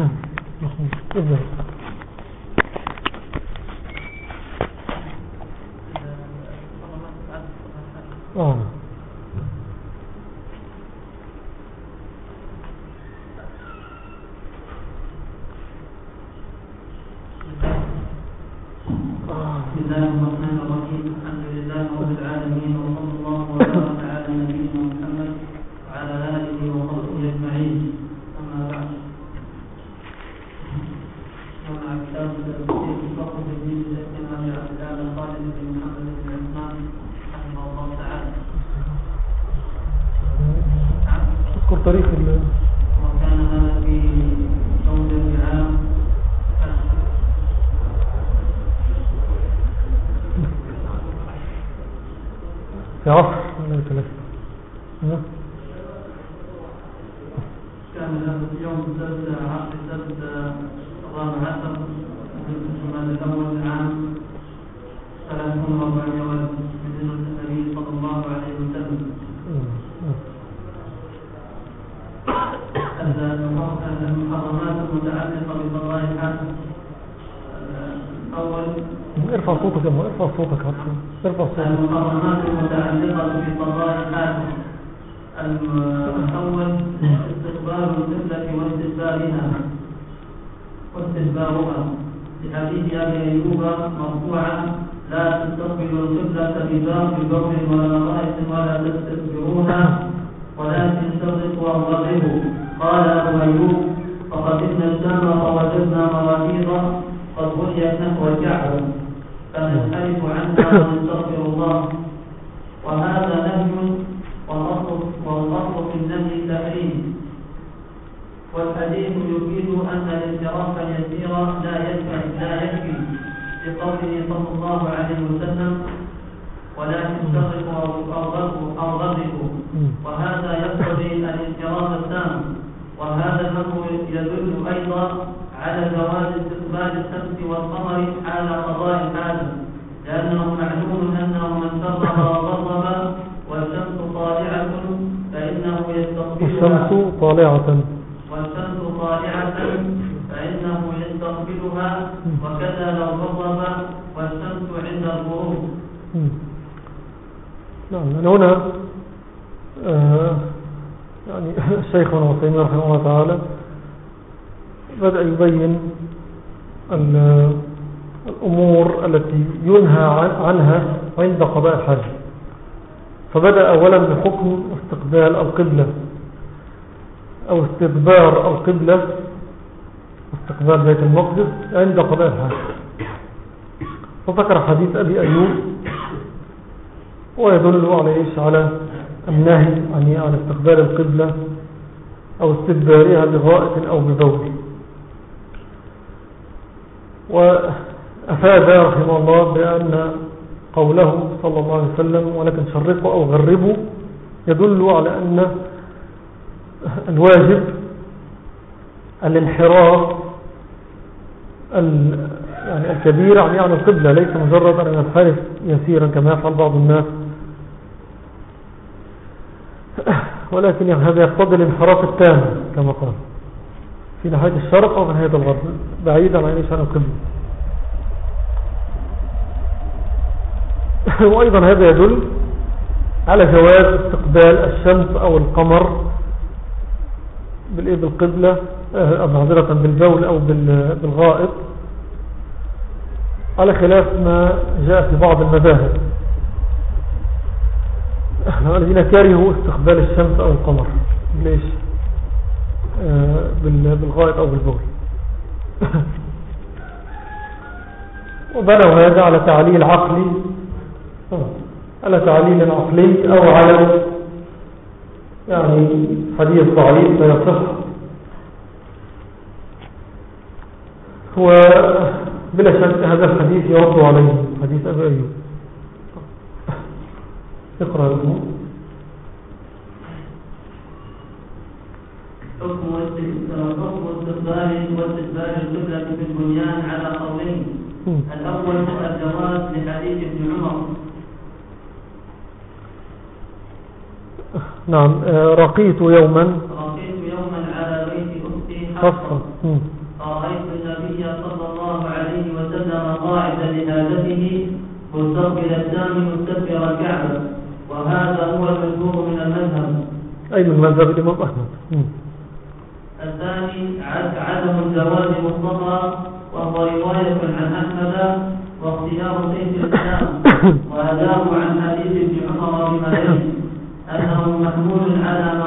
ابدأ. بسم الله الرحمن الرحيم. الحمد لله رب العالمين، وصلى الله وبارك على نبينا محمد وعلى آله وصحبه أجمعين. أما بعد، مع كتاب تفسير فقه الدين للإمام العلامة خالد بن محمد بن عثمان رحمه الله تعالى. اذكر تاريخ وكان هذا في يوم الرعام في عصر ولا ثلاثة. كان هذا اليوم سبت عصر سبت الرابع عشر من جماد الأول عام 1400 من هجرة النبي صلى الله عليه وسلم. المحرمات المتعلقة بقضاء الحاكم. الأول ارفع صوتك يا ارفع صوتك ارفع صوتك. المحرمات المتعلقة بقضاء الحاكم. الأول استقبال القبلة واستدبارها لحديث أبي أيوب مرفوعا: لا تستقبلوا القبلة ببول ولا غائط ولا تستدبروها ولكن تضربوا وانضربوا. قال أبو أيوب: فقدمنا الشام فوجدنا مراكيض قد بنيت نحو الكعبة فننحرف عنها ونستغفر الله. وهذا نهي، والأصل في النهي تحريم، والحديث يفيد أن الانحراف اليسير لا يكفي لقوله صلى الله عليه وسلم: ولكن تضربوا أو غربوا. وهذا يقتضي الانحراف التام. وهذا الأمر يدل أيضا على جواز استقبال الشمس والقمر حال قضاء الحاجة، لأنه معلوم أنه من سرب وغضب والشمس طالعة فإنه يستقبلها، وكذا لو غضب والشمس عند الغروب. نعم. هنا يعني الشيخ ابن عثيمين رحمه الله تعالى بدأ يبين الأمور التي ينهى عنها عند قضاء الحج. فبدأ أولا بحكم استقبال القبلة أو استدبار القبلة، استقبال بيت المقدس عند قضاء الحج. فذكر حديث أبي أيوب ويدل على النهي عن استقبال القبلة أو استدبارها بغائط أو ببول. وأفاد رحمه الله بأن قوله صلى الله عليه وسلم: ولكن شرقوا أو غربوا، يدل على أن الواجب الانحراف يعني الكبير عن القبلة، ليس مجرد أن ينحرف يسيرا كما يفعل بعض الناس، ولكن يعني هذا يقتضي الانحراف التام كما قال في ناحية الشرق أو ناحية الغرب بعيدا عن القبلة. وأيضا هذا يدل على جواز استقبال الشمس أو القمر بالقبلة، معذرة بالبول أو بالغائط، على خلاف ما جاء في بعض المذاهب الذين كرهوا استقبال الشمس أو القمر ليش بالغائط أو بالبول. وبنوا هذا على تعليل عقلي، على تعليل عقلي أو على يعني حديث ضعيف لا يصح. وبلا شك هذا الحديث يرد عليه حديث أبي أيوب. اقرأ له. حكم استقبال القبلة في البنيان على قولين. الأول هو الجواز لحديث ابن عمر. نعم. رقيت يوما على بيت أختي صفا. فرأيت النبي صلى الله عليه وسلم قاعدا لحاجته مستقبل الشام مستدبر الكعبة، وهذا هو المشهور من المذهب. أي من مذهب الإمام أحمد. الثاني عدم الجواز مطلقا، وهو رواية عن أحمد واختيار شيخ الإسلام، وأداه عن حديث ابن عمر بما يلي أنه محمول على